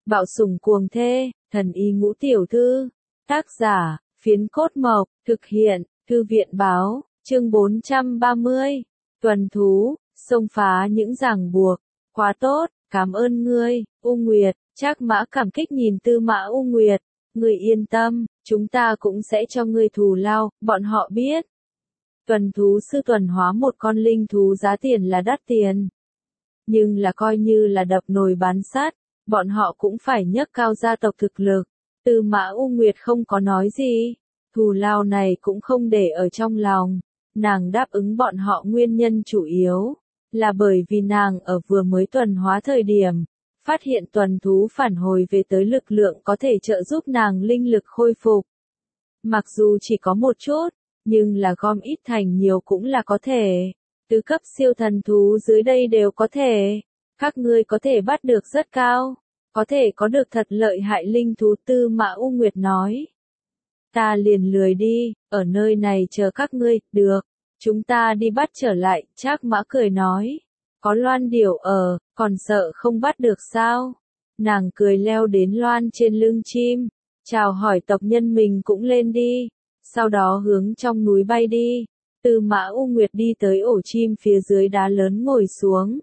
Bạo sủng cuồng thê, thần y ngũ tiểu thư. Tác giả, Phiến Cốt Mộc, thực hiện, Thư viện báo, chương 430. Tuần thú, xông phá những ràng buộc. Quá tốt, cảm ơn ngươi, U Nguyệt. Trác Mã cảm kích nhìn Tư Mã U Nguyệt. Ngươi yên tâm, chúng ta cũng sẽ cho ngươi thù lao, bọn họ biết. Tuần thú sư tuần hóa một con linh thú giá tiền là đắt tiền. Nhưng là coi như là đập nồi bán sắt, bọn họ cũng phải nhấc cao gia tộc thực lực. Tư Mã U Nguyệt không có nói gì, thù lao này cũng không để ở trong lòng. Nàng đáp ứng bọn họ nguyên nhân chủ yếu là bởi vì nàng ở vừa mới tuần hóa thời điểm, phát hiện tuần thú phản hồi về tới lực lượng có thể trợ giúp nàng linh lực khôi phục. Mặc dù chỉ có một chút, nhưng là gom ít thành nhiều cũng là có thể. Tứ cấp siêu thần thú dưới đây đều có thể. Các ngươi có thể bắt được rất cao, có thể có được thật lợi hại linh thú. Tư Mã U Nguyệt nói. Ta liền lười đi, ở nơi này chờ các ngươi, được. Chúng ta đi bắt trở lại, Trác Mã cười nói. Có loan điểu ở, còn sợ không bắt được sao? Nàng cười leo đến loan trên lưng chim, chào hỏi tộc nhân mình cũng lên đi, sau đó hướng trong núi bay đi. Tư Mã U Nguyệt đi tới ổ chim phía dưới đá lớn ngồi xuống.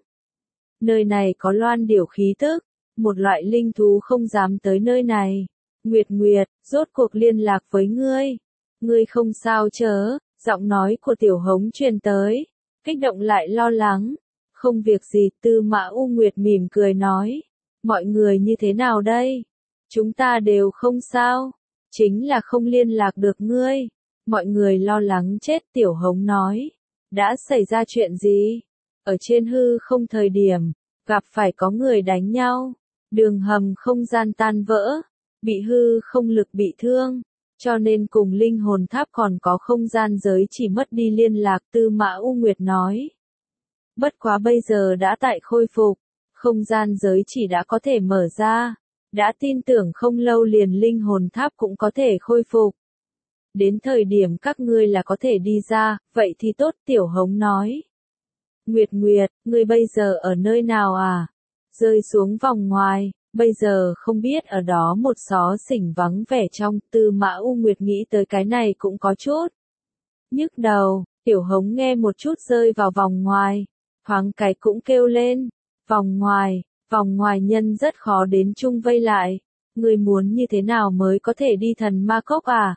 Nơi này có loan điểu khí tức, một loại linh thú không dám tới nơi này. Nguyệt Nguyệt, rốt cuộc liên lạc với ngươi. Ngươi không sao chớ, giọng nói của Tiểu Hống truyền tới, kích động lại lo lắng. Không việc gì, Tư Mã U Nguyệt mỉm cười nói. Mọi người như thế nào đây? Chúng ta đều không sao, chính là không liên lạc được ngươi. Mọi người lo lắng chết. Tiểu Hống nói. Đã xảy ra chuyện gì? Ở trên hư không thời điểm, gặp phải có người đánh nhau, đường hầm không gian tan vỡ, bị hư không lực bị thương, cho nên cùng linh hồn tháp còn có không gian giới chỉ mất đi liên lạc. Tư Mã U Nguyệt nói. Bất quá bây giờ đã tại khôi phục, không gian giới chỉ đã có thể mở ra, đã tin tưởng không lâu liền linh hồn tháp cũng có thể khôi phục. Đến thời điểm các ngươi là có thể đi ra, vậy thì tốt. Tiểu Hống nói. Nguyệt Nguyệt, ngươi bây giờ ở nơi nào à? Rơi xuống vòng ngoài, bây giờ không biết ở đó một xó xỉnh vắng vẻ trong. Tư Mã U Nguyệt nghĩ tới cái này cũng có chút nhức đầu. Tiểu Hống nghe một chút rơi vào vòng ngoài, thoáng cái cũng kêu lên. Vòng ngoài nhân rất khó đến chung vây lại. Ngươi muốn như thế nào mới có thể đi Thần Ma Cốc à?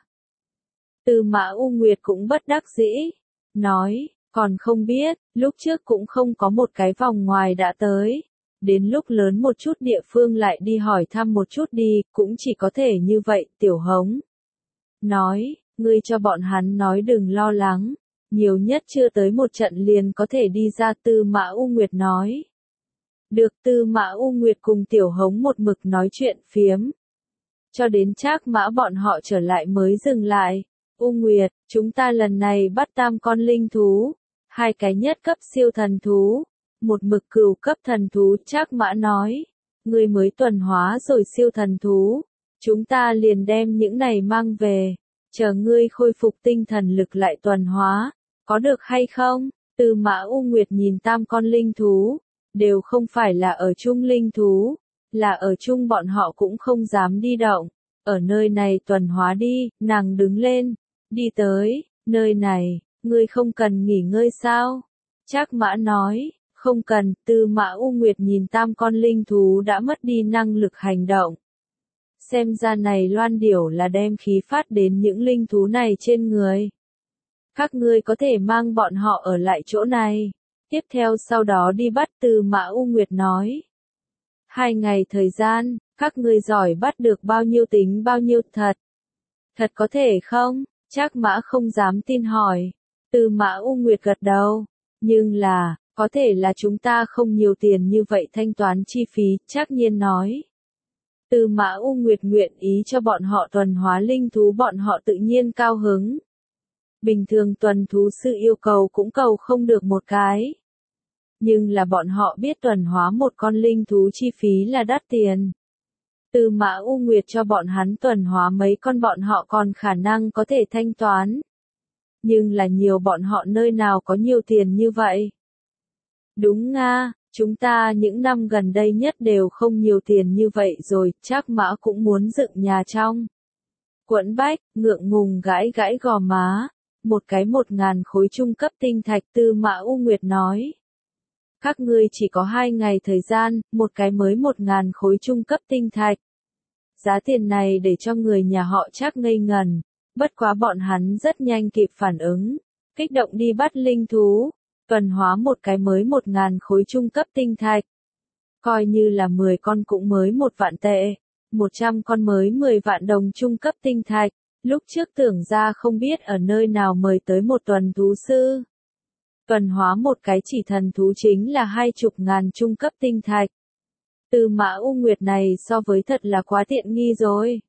Tư Mã U Nguyệt cũng bất đắc dĩ, nói, còn không biết, lúc trước cũng không có một cái vòng ngoài đã tới. Đến lúc lớn một chút địa phương lại đi hỏi thăm một chút đi, cũng chỉ có thể như vậy. Tiểu Hống nói, ngươi cho bọn hắn nói đừng lo lắng, nhiều nhất chưa tới một trận liền có thể đi ra. Tư Mã U Nguyệt nói. Được. Tư Mã U Nguyệt cùng Tiểu Hống một mực nói chuyện phiếm, cho đến Trác Mã bọn họ trở lại mới dừng lại. U Nguyệt, chúng ta lần này bắt 3 con linh thú, 2 cái nhất cấp siêu thần thú, một mực cửu cấp thần thú. Trác Mã nói, ngươi mới tuần hóa rồi siêu thần thú, chúng ta liền đem những này mang về, chờ ngươi khôi phục tinh thần lực lại tuần hóa, có được hay không? Tư Mã U Nguyệt nhìn 3 con linh thú, đều không phải là ở chung linh thú, là ở chung bọn họ cũng không dám đi động, ở nơi này tuần hóa đi. Nàng đứng lên, đi tới, nơi này, ngươi không cần nghỉ ngơi sao? Trác Mã nói, không cần. Tư Mã U Nguyệt nhìn 3 con linh thú đã mất đi năng lực hành động. Xem ra này loan điểu là đem khí phát đến những linh thú này trên người. Các ngươi có thể mang bọn họ ở lại chỗ này, tiếp theo sau đó đi bắt. Tư Mã U Nguyệt nói. 2 ngày thời gian, các ngươi giỏi bắt được bao nhiêu tính bao nhiêu. Thật có thể không? Trác Mã không dám tin hỏi. Tư Mã U Nguyệt gật đầu. Nhưng là, có thể là chúng ta không nhiều tiền như vậy thanh toán chi phí. Trác Nhiên nói. Tư Mã U Nguyệt nguyện ý cho bọn họ tuần hóa linh thú, bọn họ tự nhiên cao hứng. Bình thường tuần thú sư yêu cầu cũng cầu không được một cái. Nhưng là bọn họ biết tuần hóa một con linh thú chi phí là đắt tiền. Tư Mã U Nguyệt cho bọn hắn tuần hóa mấy con bọn họ còn khả năng có thể thanh toán. Nhưng là nhiều bọn họ nơi nào có nhiều tiền như vậy. Đúng nga, Chúng ta những năm gần đây nhất đều không nhiều tiền như vậy rồi, Trác Mã cũng muốn dựng nhà trong. Quẫn bách, ngượng ngùng gãi gãi gò má, một cái 1.000 khối trung cấp tinh thạch. Tư Mã U Nguyệt nói. Các ngươi chỉ có 2 ngày thời gian, một cái mới 1.000 khối trung cấp tinh thạch. Giá tiền này để cho người nhà họ Trác ngây ngần, bất quá bọn hắn rất nhanh kịp phản ứng, kích động đi bắt linh thú, tuần hóa một cái mới 1.000 khối trung cấp tinh thạch. Coi như là 10 con cũng mới 1 vạn tệ, 100 con mới 10 vạn đồng trung cấp tinh thạch, lúc trước tưởng ra không biết ở nơi nào mời tới một tuần thú sư. Tuần hóa một cái chỉ thần thú chính là 20.000 trung cấp tinh thạch. Tư Mã U Nguyệt này so với thật là quá tiện nghi rồi.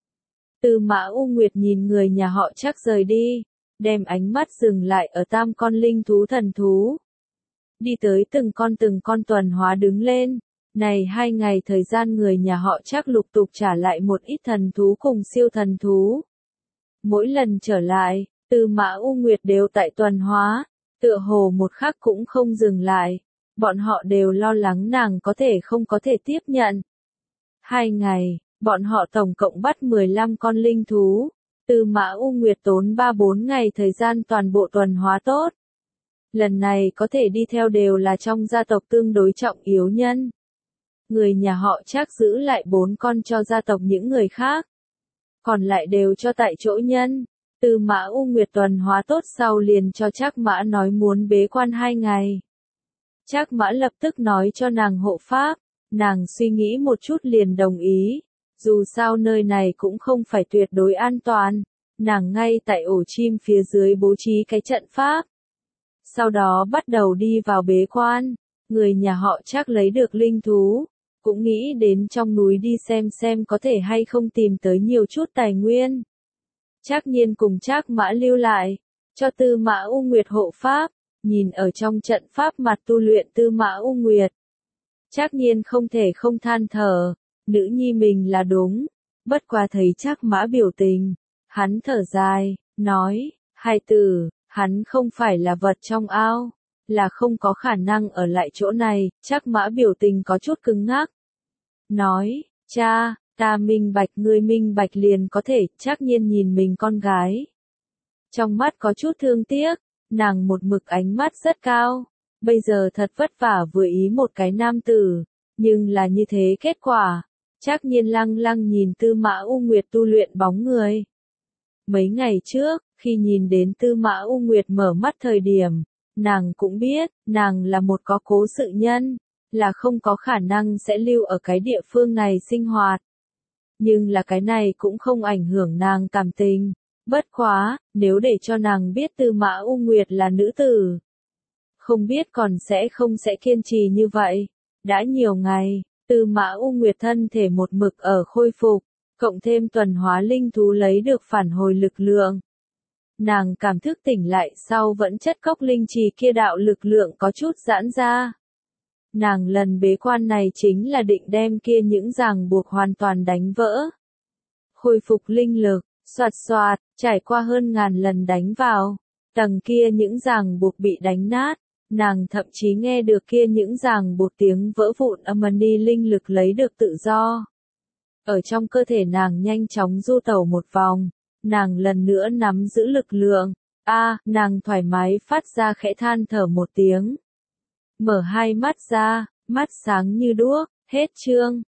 Tư Mã U Nguyệt nhìn người nhà họ Trác rời đi, đem ánh mắt dừng lại ở 3 con linh thú thần thú. Đi tới từng con tuần hóa đứng lên. Này 2 ngày thời gian người nhà họ Trác lục tục trả lại một ít thần thú cùng siêu thần thú. Mỗi lần trở lại, Tư Mã U Nguyệt đều tại tuần hóa, tựa hồ một khắc cũng không dừng lại. Bọn họ đều lo lắng nàng không có thể tiếp nhận. 2 ngày, bọn họ tổng cộng bắt 15 con linh thú. Tư Mã U Nguyệt tốn 3-4 ngày thời gian toàn bộ tuần hóa tốt. Lần này có thể đi theo đều là trong gia tộc tương đối trọng yếu nhân. Người nhà họ Trác giữ lại 4 con cho gia tộc những người khác. Còn lại đều cho tại chỗ nhân. Tư Mã U Nguyệt tuần hóa tốt sau liền cho Trác Mã nói muốn bế quan 2 ngày. Trác Mã lập tức nói cho nàng hộ pháp, nàng suy nghĩ một chút liền đồng ý. Dù sao nơi này cũng không phải tuyệt đối an toàn, nàng ngay tại ổ chim phía dưới bố trí cái trận pháp. Sau đó bắt đầu đi vào bế quan, người nhà họ Trác lấy được linh thú, cũng nghĩ đến trong núi đi xem có thể hay không tìm tới nhiều chút tài nguyên. Trác Nhiên cùng Trác Mã lưu lại, cho Tư Mã U Nguyệt hộ pháp, nhìn ở trong trận pháp mặt tu luyện Tư Mã U Nguyệt. Trác Nhiên không thể không than thở, nữ nhi mình là đúng, bất quá thấy Trác Mã biểu tình, hắn thở dài, nói, hai tử, hắn không phải là vật trong ao, là không có khả năng ở lại chỗ này. Trác Mã biểu tình có chút cứng ngắc. Nói, cha, ta minh bạch, ngươi minh bạch liền có thể. Trác Nhiên nhìn mình con gái, trong mắt có chút thương tiếc, nàng một mực ánh mắt rất cao, bây giờ thật vất vả vừa ý một cái nam tử, nhưng là như thế kết quả. Trác Nhiên lăng lăng nhìn Tư Mã U Nguyệt tu luyện bóng người. Mấy ngày trước, khi nhìn đến Tư Mã U Nguyệt mở mắt thời điểm, nàng cũng biết, nàng là một có cố sự nhân, là không có khả năng sẽ lưu ở cái địa phương này sinh hoạt. Nhưng là cái này cũng không ảnh hưởng nàng cảm tình. Bất quá, nếu để cho nàng biết Tư Mã U Nguyệt là nữ tử, không biết còn không sẽ kiên trì như vậy. Đã nhiều ngày, Tư Mã U Nguyệt thân thể một mực ở khôi phục, cộng thêm tuần hóa linh thú lấy được phản hồi lực lượng. Nàng cảm thức tỉnh lại sau vẫn chất cốc linh trì kia đạo lực lượng có chút giãn ra. Nàng lần bế quan này chính là định đem kia những ràng buộc hoàn toàn đánh vỡ. Khôi phục linh lực, xoạt xoạt, trải qua hơn 1000 lần đánh vào, tầng kia những ràng buộc bị đánh nát. Nàng thậm chí nghe được kia những ràng buộc tiếng vỡ vụn, âm ni linh lực lấy được tự do. Ở trong cơ thể nàng nhanh chóng du tẩu một vòng, nàng lần nữa nắm giữ lực lượng. Nàng thoải mái phát ra khẽ than thở một tiếng. Mở hai mắt ra, mắt sáng như đuốc, hết chương.